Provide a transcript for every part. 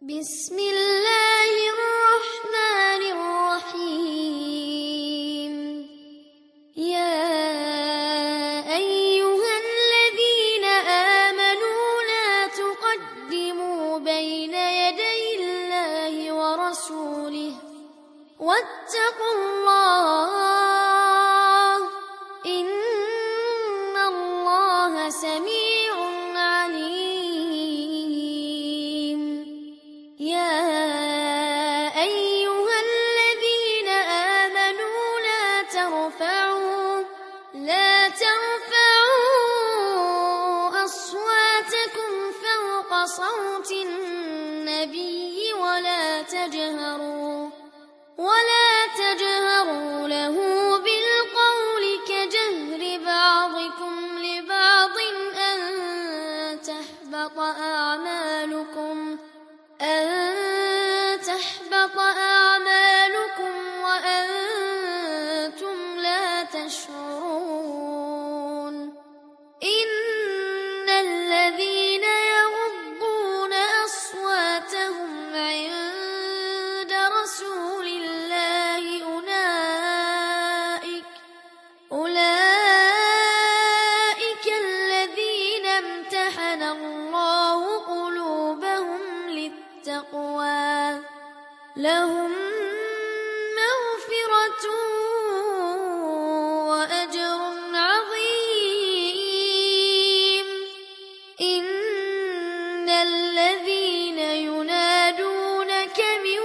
بسم الله الرحمن الرحيم. يا أيها الذين آمنوا لا تقدموا بين يدي الله ورسوله واتقوا الله إن الله سميع عليم. يا أيها الذين آمنوا لا ترفعوا أصواتكم فوق صوت النبي ولا تجهروا له بالقول كجهر بعضكم لبعض أن تحبط أعمالكم وأنتم لا تشعرون. إن الذين يغضون أصواتهم عند رسول الله أولئك الذين امتحن الله قلوبهم للتقوى لهم مغفرة وأجر عظيم. إن الذين ينادونك من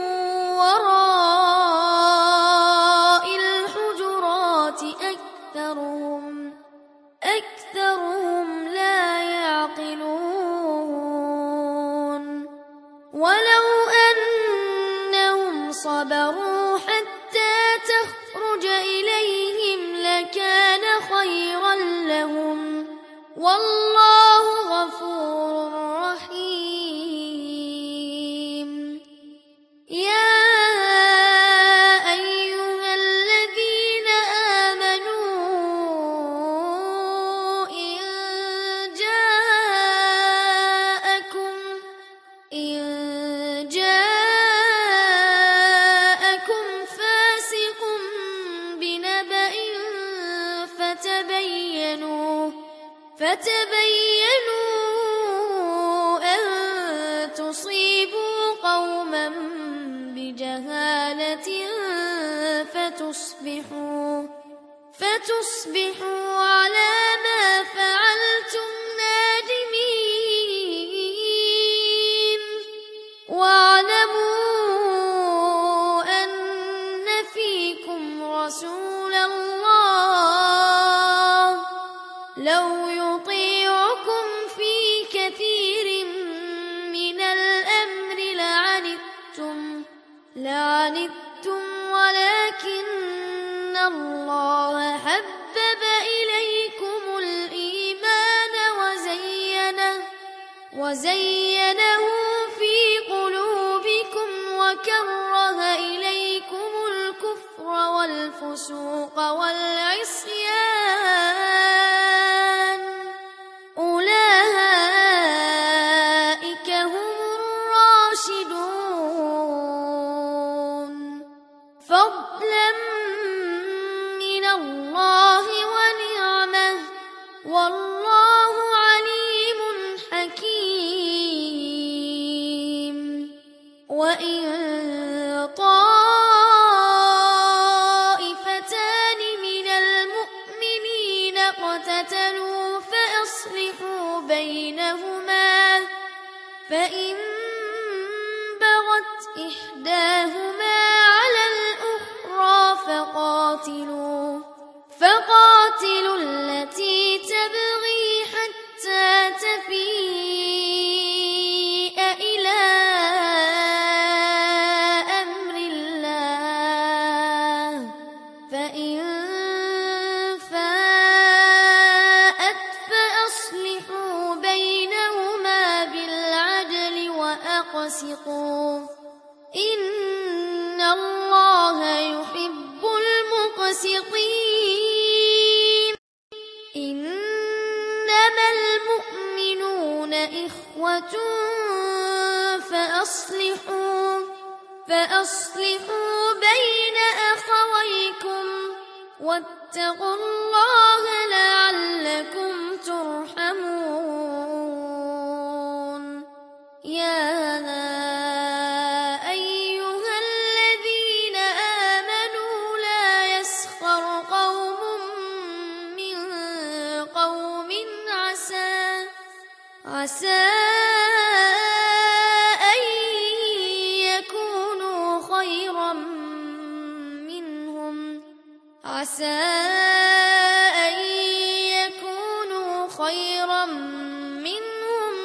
وراء الحجرات أكثرهم لا يعقلون. ولو أنهم صبروا حتى تخرج إليهم لكان خيرا لهم والله غفور رحيم. يا أيها الذين آمنوا إن جاءكم فاسق بنبأ فتبينوا أن تصيبوا قوما بجهالة فتصبحوا على ما فعلتم نادمين. واعلموا أن فيكم رسول الله لو يطيعكم في كثير من الأمر لعنتم ولكن الله حبب إليكم الإيمان وزينه في قلوبكم وكره إليكم الكفر والفسوق والعصيان أولئك هم الراشدون فضلا من الله ونعمه والله عليم حكيم. وإن طائفتان من المؤمنين اقتتلوا فأصلحوا بينهما فإن بغت إحداهما على الأخرى فقاتلوا التي تبغي حتى تفيء إلى أمر الله فإن فاءت فأصلحوا بينهما بالعدل وأقسطوا إن الله يحب المقسطين. إنما المؤمنون إخوة فأصلحوا فأصلحوا بين أخويكم واتقوا الله لعلكم ترحمون. يا أيها الذين آمنوا لا يسخر قوم من قوم عسى أن يكونوا خيرا منهم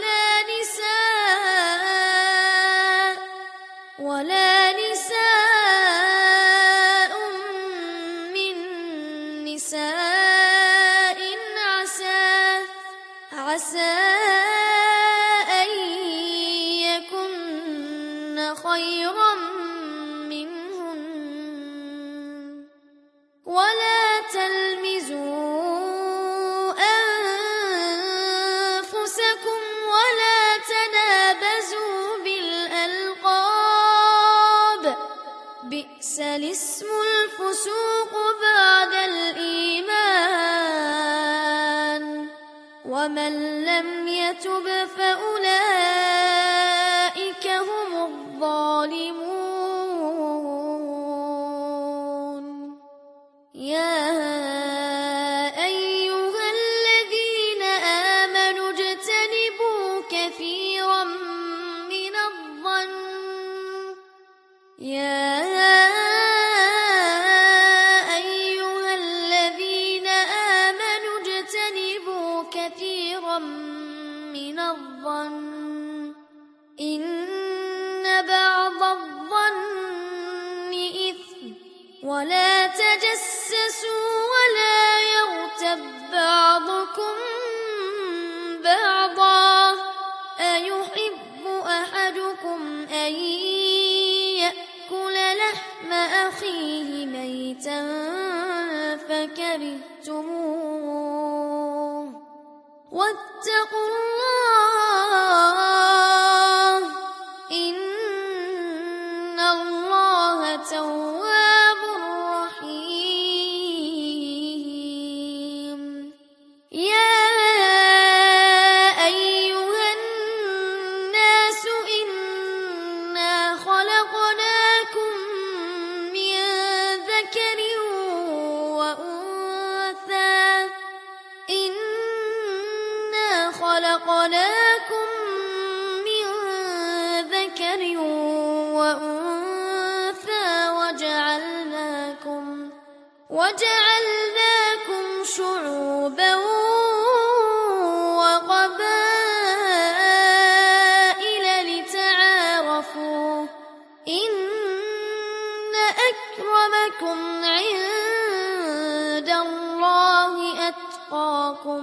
ولا نساء من نساء عسى أن يكن خيرا منهن. ولا تلمزوا أنفسكم ولا تنابزوا بالألقاب، بئس الاسم الفسوق بعد الإيمان، ومن لم يتب فأولئك هم الظالمون. يا أيها الذين آمنوا اجتنبوا كثيرا من الظن إن بعض الظن إثم، ولا تجسسوا ولا يغتب بعضكم بعضا، أيحب أحدكم أن يأكل لحم أخيه ميتا فكرهتموه، واتقوا الله إن الله تواب رحيم. يا أيها الناس إنا خلقناكم من ذكر وأنثى وجعلناكم شعوبا وقبائل لتعارفوا، إن أكرمكم عند الله أتقاكم،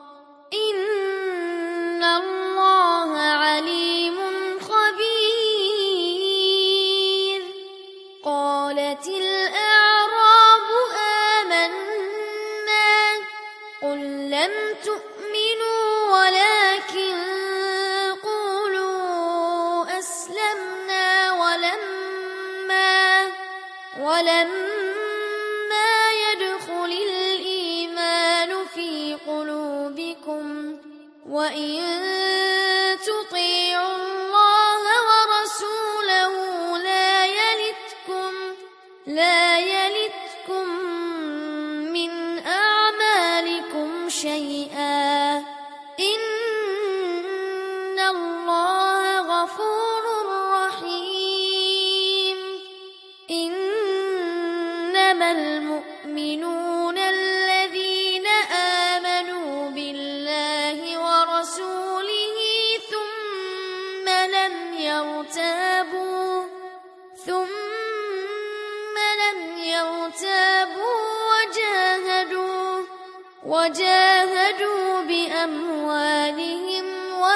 إن الله عليم خبير. قالت الأعراب آمنا، قل لم تؤمنوا ولكن قولوا أسلمنا ولما يدخل الإيمان في قلوبكم، وإن تطيعوا الله ورسوله لا يلتكم من أعمالكم شيئا، إن الله غفور رحيم. إنما المؤمنون الذين آمنوا بالله ورسوله ثم لم يرتابوا وجاهدوا بأموالهم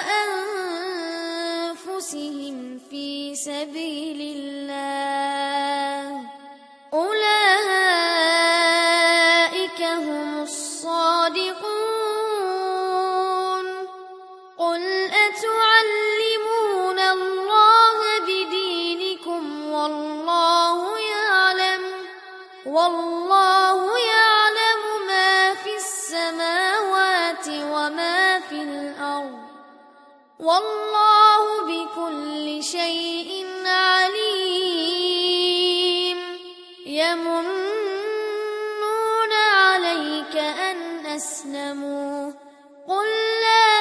وأنفسهم في سبيل الله، أولئك هم الصادقون. قل أتعلمون الله شيء عليم. يمنون عليك أن أسلموا قل لا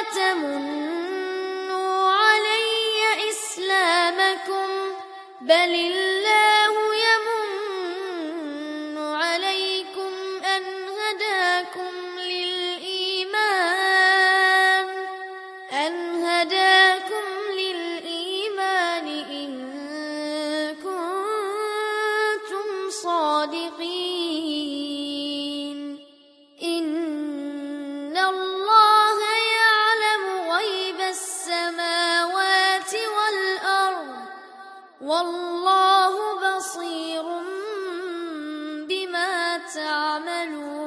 تمنوا علي إسلامكم بل الله يمن عليكم أن هداكم للإيمان إن كنتم صادقين. إن الله يعلم غيب السماوات والأرض والله بصير بما تعملون.